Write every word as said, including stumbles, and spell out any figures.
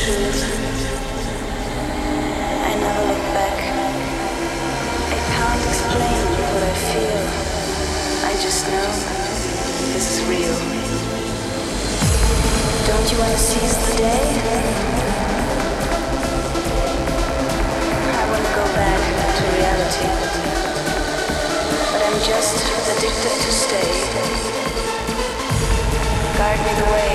truth. I never look back. I can't explain what I feel. I just know this is real. Don't you want to seize the day? I want to go back to reality. But I'm just addicted to stay. Guide me the way.